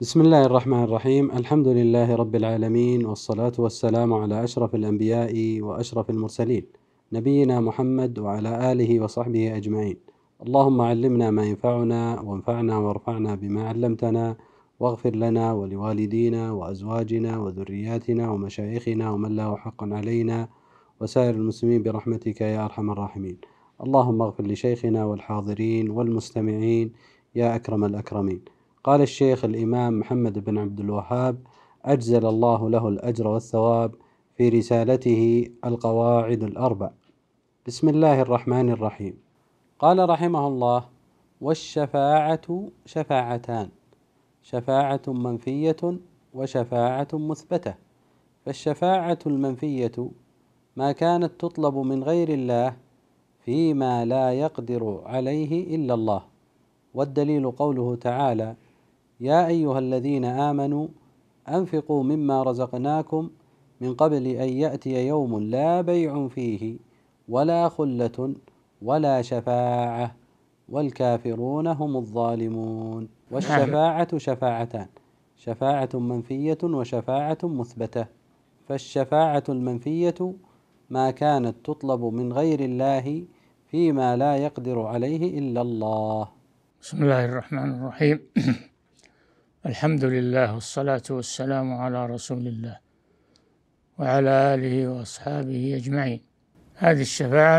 بسم الله الرحمن الرحيم. الحمد لله رب العالمين، والصلاة والسلام على أشرف الأنبياء وأشرف المرسلين، نبينا محمد وعلى آله وصحبه أجمعين. اللهم علمنا ما ينفعنا وانفعنا وارفعنا بما علمتنا، واغفر لنا ولوالدينا وأزواجنا وذرياتنا ومشايخنا ومن له حق علينا وسائر المسلمين برحمتك يا أرحم الراحمين. اللهم اغفر لشيخنا والحاضرين والمستمعين يا أكرم الأكرمين. قال الشيخ الإمام محمد بن عبد الوهاب أجزل الله له الأجر والثواب في رسالته القواعد الأربع. بسم الله الرحمن الرحيم. قال رحمه الله: والشفاعة شفاعتان، شفاعة منفية وشفاعة مثبتة. فالشفاعة المنفية ما كانت تطلب من غير الله فيما لا يقدر عليه إلا الله، والدليل قوله تعالى: يا أيها الذين آمنوا أنفقوا مما رزقناكم من قبل أن يأتي يوم لا بيع فيه ولا خلة ولا شفاعة والكافرون هم الظالمون. والشفاعة شفاعتان، شفاعة منفية وشفاعة مثبتة. فالشفاعة المنفية ما كانت تطلب من غير الله فيما لا يقدر عليه إلا الله. بسم الله الرحمن الرحيم. الحمد لله والصلاة والسلام على رسول الله وعلى آله وأصحابه أجمعين. هذه الشفاعة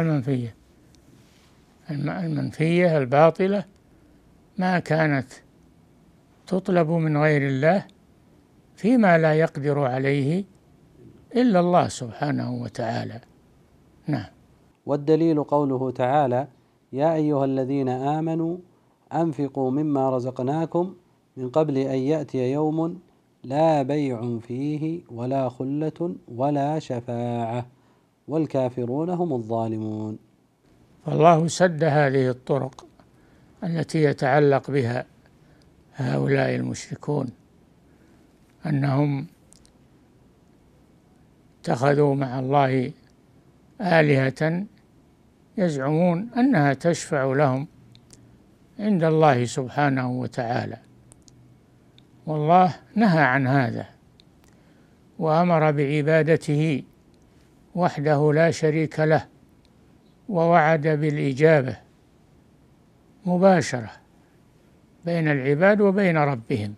المنفية الباطلة ما كانت تطلب من غير الله فيما لا يقدر عليه إلا الله سبحانه وتعالى. نعم. والدليل قوله تعالى: يا أيها الذين آمنوا أنفقوا مما رزقناكم من قبل أن يأتي يوم لا بيع فيه ولا خلة ولا شفاعة والكافرون هم الظالمون. فالله سد هذه الطرق التي يتعلق بها هؤلاء المشركون، أنهم اتخذوا مع الله آلهة يزعمون أنها تشفع لهم عند الله سبحانه وتعالى، والله نهى عن هذا وأمر بعبادته وحده لا شريك له، ووعد بالإجابة مباشرة بين العباد وبين ربهم،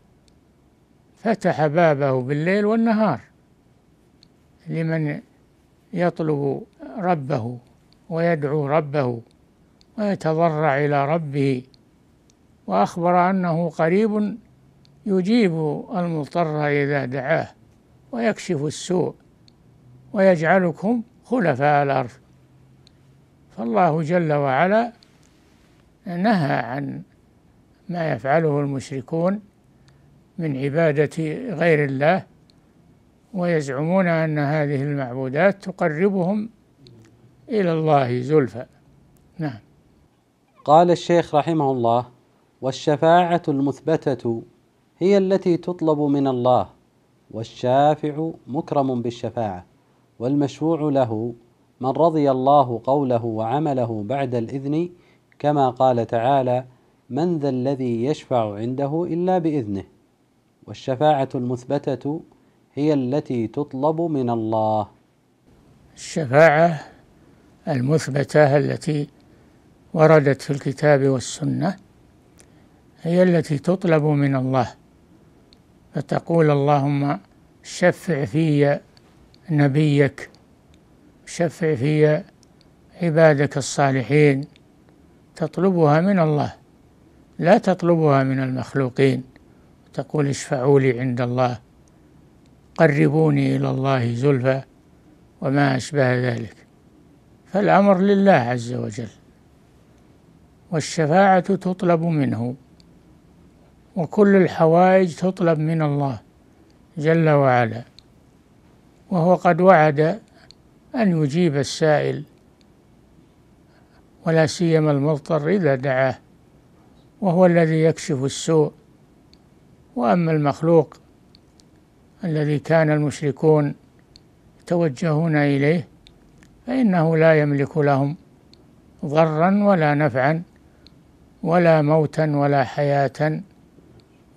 فتح بابه بالليل والنهار لمن يطلب ربه ويدعو ربه ويتضرع إلى ربه، وأخبر أنه قريب يجيب المضطر إذا دعاه ويكشف السوء ويجعلكم خلفاء الأرض. فالله جل وعلا نهى عن ما يفعله المشركون من عبادة غير الله، ويزعمون أن هذه المعبودات تقربهم إلى الله زلفى. نعم. قال الشيخ رحمه الله: والشفاعة المثبتة هي التي تطلب من الله، والشافع مكرم بالشفاعة، والمشفوع له من رضي الله قوله وعمله بعد الإذن، كما قال تعالى: من ذا الذي يشفع عنده إلا بإذنه. والشفاعة المثبتة هي التي تطلب من الله. الشفاعة المثبتة التي وردت في الكتاب والسنة هي التي تطلب من الله، فتقول: اللهم شفع في نبيك، شفع في عبادك الصالحين. تطلبها من الله، لا تطلبها من المخلوقين، تقول: اشفعوا لي عند الله، قربوني إلى الله زلفى، وما أشبه ذلك. فالأمر لله عز وجل، والشفاعة تطلب منه، وكل الحوائج تطلب من الله جل وعلا، وهو قد وعد أن يجيب السائل، ولا سيما المضطر إذا دعاه، وهو الذي يكشف السوء. وأما المخلوق الذي كان المشركون يتوجهون إليه فإنه لا يملك لهم ضرا ولا نفعا ولا موتا ولا حياة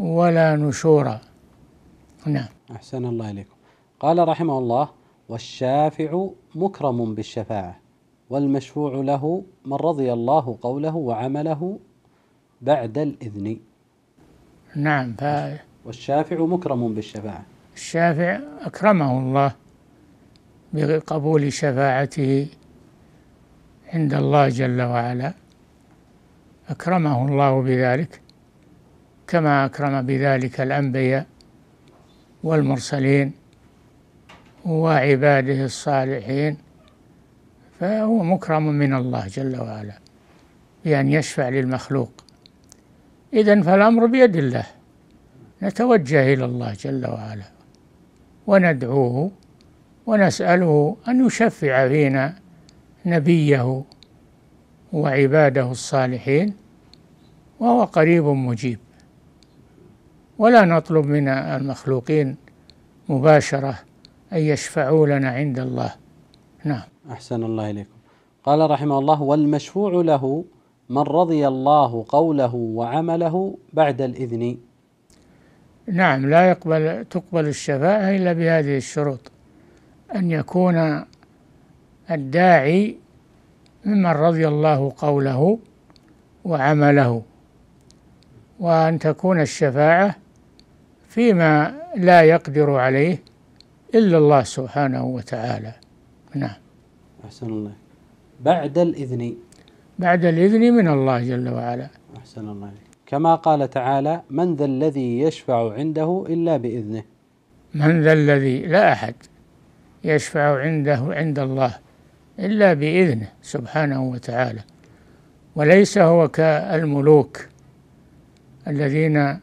ولا نشورا. نعم. أحسن الله إليكم. قال رحمه الله: والشافع مكرم بالشفاعة، والمشفوع له من رضي الله قوله وعمله بعد الإذن. نعم. والشافع مكرم بالشفاعة، الشافع أكرمه الله بقبول شفاعته عند الله جل وعلا، أكرمه الله بذلك كما أكرم بذلك الأنبياء والمرسلين وعباده الصالحين، فهو مكرم من الله جل وعلا بأن يشفع للمخلوق. إذن فالأمر بيد الله، نتوجه إلى الله جل وعلا وندعوه ونسأله أن يشفع فينا نبيه وعباده الصالحين، وهو قريب مجيب، ولا نطلب من المخلوقين مباشرة أن يشفعوا لنا عند الله. نعم. أحسن الله إليكم. قال رحمه الله: والمشفوع له من رضي الله قوله وعمله بعد الإذن. نعم، لا تقبل الشفاعة إلا بهذه الشروط: أن يكون الداعي ممن رضي الله قوله وعمله، وأن تكون الشفاعة فيما لا يقدر عليه إلا الله سبحانه وتعالى. نعم. أحسن الله. بعد الإذن، بعد الإذن من الله جل وعلا. أحسن الله عليك. كما قال تعالى: من ذا الذي يشفع عنده إلا بإذنه. من ذا الذي، لا أحد يشفع عنده عند الله إلا بإذنه سبحانه وتعالى، وليس هو كالملوك الذين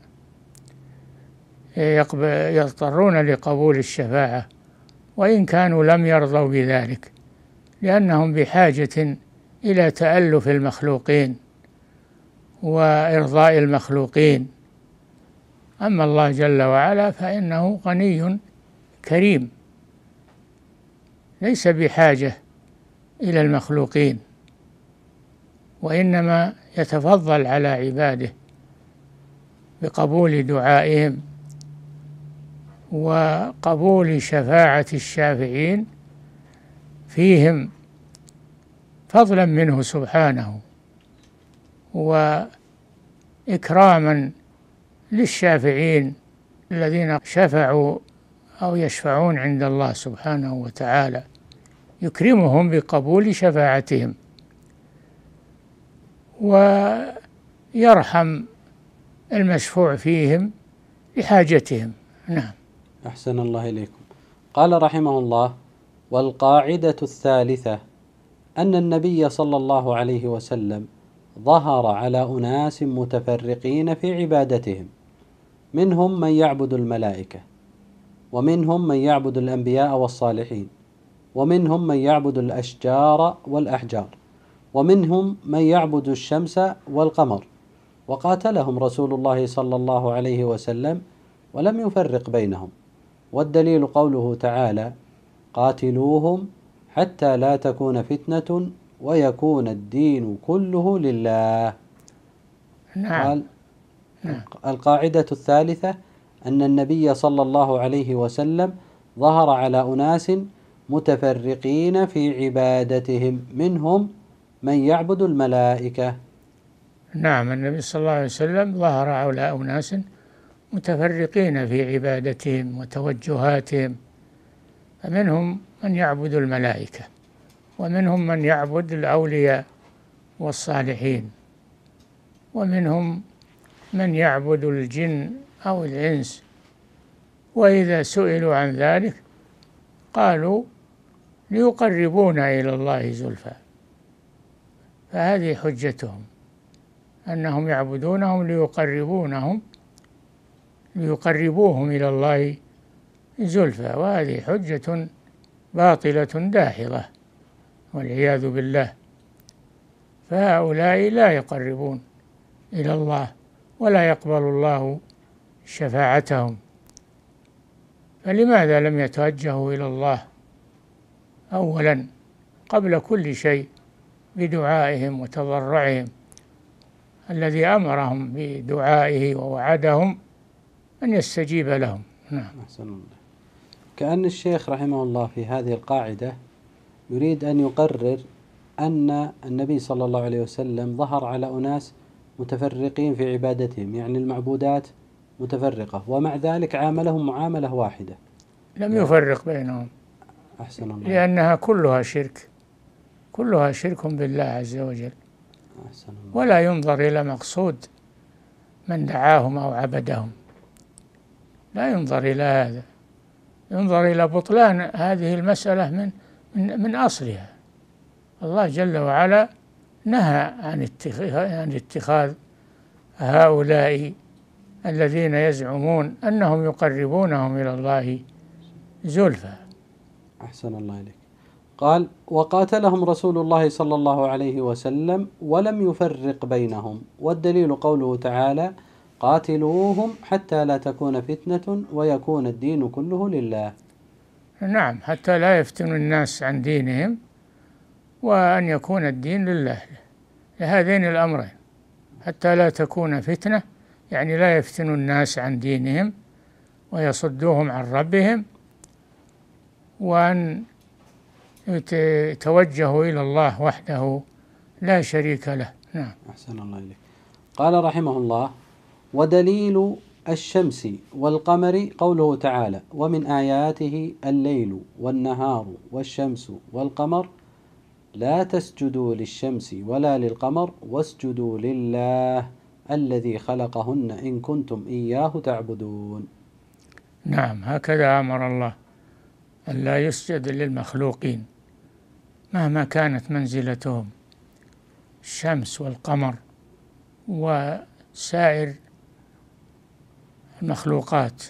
يضطرون لقبول الشفاعة وإن كانوا لم يرضوا بذلك، لأنهم بحاجة إلى تألف المخلوقين وإرضاء المخلوقين. أما الله جل وعلا فإنه غني كريم، ليس بحاجة إلى المخلوقين، وإنما يتفضل على عباده بقبول دعائهم وقبول شفاعة الشافعين فيهم فضلا منه سبحانه، وإكراما للشافعين الذين شفعوا أو يشفعون عند الله سبحانه وتعالى، يكرمهم بقبول شفاعتهم ويرحم المشفوع فيهم لحاجتهم. نعم. أحسن الله إليكم. قال رحمه الله: والقاعدة الثالثة أن النبي صلى الله عليه وسلم ظهر على أناس متفرقين في عبادتهم، منهم من يعبد الملائكة، ومنهم من يعبد الأنبياء والصالحين، ومنهم من يعبد الأشجار والأحجار، ومنهم من يعبد الشمس والقمر، وقاتلهم رسول الله صلى الله عليه وسلم ولم يفرق بينهم. والدليل قوله تعالى: قاتلوهم حتى لا تكون فتنة ويكون الدين كله لله. نعم. قال: القاعدة الثالثة أن النبي صلى الله عليه وسلم ظهر على أناس متفرقين في عبادتهم، منهم من يعبد الملائكة. نعم، النبي صلى الله عليه وسلم ظهر على أناس متفرقين في عبادتهم وتوجهاتهم، فمنهم من يعبد الملائكة، ومنهم من يعبد الأولياء والصالحين، ومنهم من يعبد الجن أو الإنس، وإذا سئلوا عن ذلك قالوا ليقربونا إلى الله زلفى. فهذه حجتهم، أنهم يعبدونهم ليقربوهم إلى الله زلفى، وهذه حجة باطلة داحضة والعياذ بالله. فهؤلاء لا يقربون إلى الله ولا يقبل الله شفاعتهم، فلماذا لم يتوجهوا إلى الله أولا قبل كل شيء بدعائهم وتضرعهم الذي أمرهم بدعائه ووعدهم أن يستجيب لهم. نعم. أحسن الله. كأن الشيخ رحمه الله في هذه القاعدة يريد أن يقرر أن النبي صلى الله عليه وسلم ظهر على أناس متفرقين في عبادتهم، يعني المعبودات متفرقة، ومع ذلك عاملهم معاملة واحدة، لم يفرق بينهم. أحسن الله. لأنها كلها شرك، كلها شرك بالله عز وجل. أحسن الله. ولا ينظر إلى مقصود من دعاهم أو عبدهم، لا ينظر إلى هذا، ينظر إلى بطلان هذه المسألة من أصلها. الله جل وعلا نهى عن اتخاذ هؤلاء الذين يزعمون أنهم يقربونهم إلى الله زلفى. أحسن الله إليك. قال: وقاتلهم رسول الله صلى الله عليه وسلم ولم يفرق بينهم، والدليل قوله تعالى: قاتلوهم حتى لا تكون فتنة ويكون الدين كله لله. نعم، حتى لا يفتن الناس عن دينهم، وأن يكون الدين لله، لهذين الأمرين، حتى لا تكون فتنة يعني لا يفتن الناس عن دينهم ويصدوهم عن ربهم، وأن يتوجهوا إلى الله وحده لا شريك له. نعم. أحسن الله إليك. قال رحمه الله: ودليل الشمس والقمر قوله تعالى: ومن آياته الليل والنهار والشمس والقمر لا تسجدوا للشمس ولا للقمر واسجدوا لله الذي خلقهن إن كنتم إياه تعبدون. نعم، هكذا أمر الله، أن لا يسجد للمخلوقين مهما كانت منزلتهم، الشمس والقمر وسائر المخلوقات،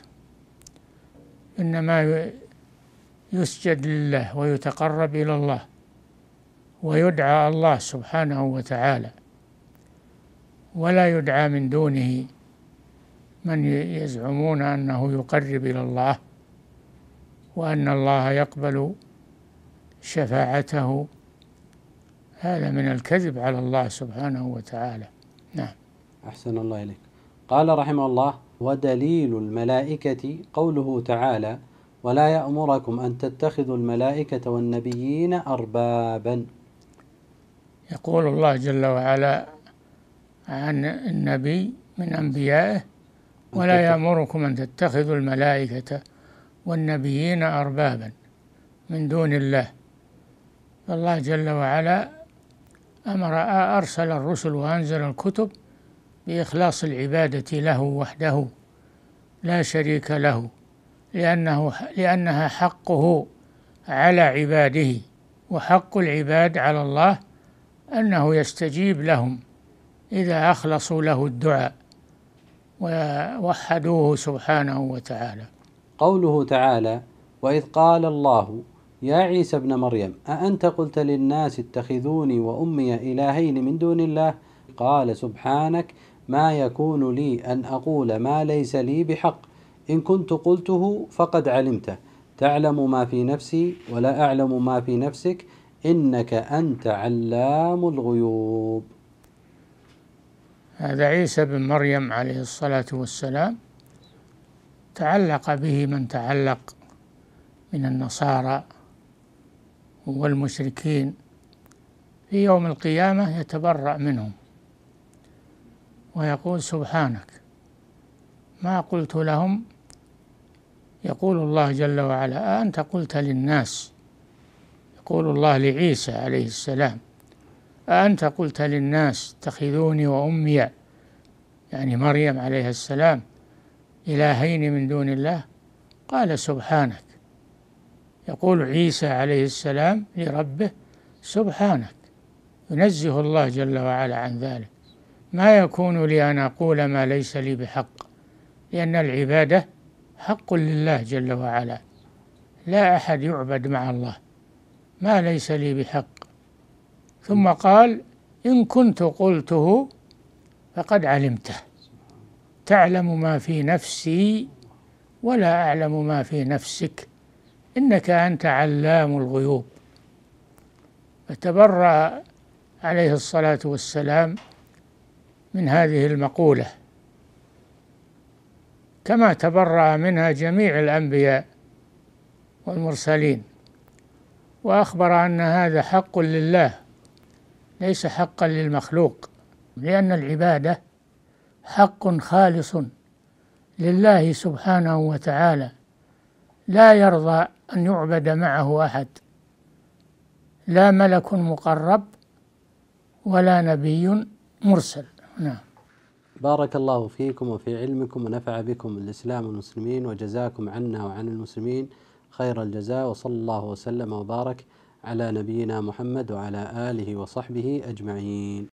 إنما يسجد لله ويتقرب إلى الله ويدعى الله سبحانه وتعالى، ولا يدعى من دونه من يزعمون أنه يقرب إلى الله وأن الله يقبل شفاعته. هذا من الكذب على الله سبحانه وتعالى. نعم. أحسن الله إليك. قال رحمه الله: ودليل الملائكة قوله تعالى: ولا يأمركم أن تتخذوا الملائكة والنبيين أربابا. يقول الله جل وعلا عن النبي من أنبيائه: ولا يأمركم أن تتخذوا الملائكة والنبيين أربابا من دون الله. فالله جل وعلا أرسل الرسل وأنزل الكتب بإخلاص العبادة له لا شريك له، لأنها حقه على عباده، وحق العباد على الله أنه يستجيب لهم إذا أخلصوا له الدعاء ووحدوه سبحانه وتعالى. قوله تعالى: وإذ قال الله يا عيسى ابن مريم أأنت قلت للناس اتخذوني وأمي إلهين من دون الله؟ قال سبحانك ما يكون لي أن أقول ما ليس لي بحق، إن كنت قلته فقد علمته، تعلم ما في نفسي ولا أعلم ما في نفسك، إنك أنت علام الغيوب. هذا عيسى بن مريم عليه الصلاة والسلام تعلق به من تعلق من النصارى والمشركين، في يوم القيامة يتبرأ منهم ويقول سبحانك ما قلت لهم. يقول الله جل وعلا: أأنت قلت للناس، يقول الله لعيسى عليه السلام: أأنت قلت للناس اتخذوني وأمي، يعني مريم عليه السلام، إلهين من دون الله؟ قال سبحانك. يقول عيسى عليه السلام لربه: سبحانك، ينزه الله جل وعلا عن ذلك، ما يكون لي أن أقول ما ليس لي بحق، لأن العبادة حق لله جل وعلا، لا أحد يعبد مع الله ما ليس لي بحق. ثم قال: إن كنت قلته فقد علمته، تعلم ما في نفسي ولا أعلم ما في نفسك، إنك أنت علام الغيوب. فتبرأ عليه الصلاة والسلام من هذه المقولة، كما تبرأ منها جميع الأنبياء والمرسلين، وأخبر أن هذا حق لله ليس حقا للمخلوق، لأن العبادة حق خالص لله سبحانه وتعالى، لا يرضى أن يعبد معه أحد، لا ملك مقرب ولا نبي مرسل. نعم. بارك الله فيكم وفي علمكم ونفع بكم الإسلام والمسلمين، وجزاكم عنا وعن المسلمين خير الجزاء، وصلى الله وسلم وبارك على نبينا محمد وعلى آله وصحبه أجمعين.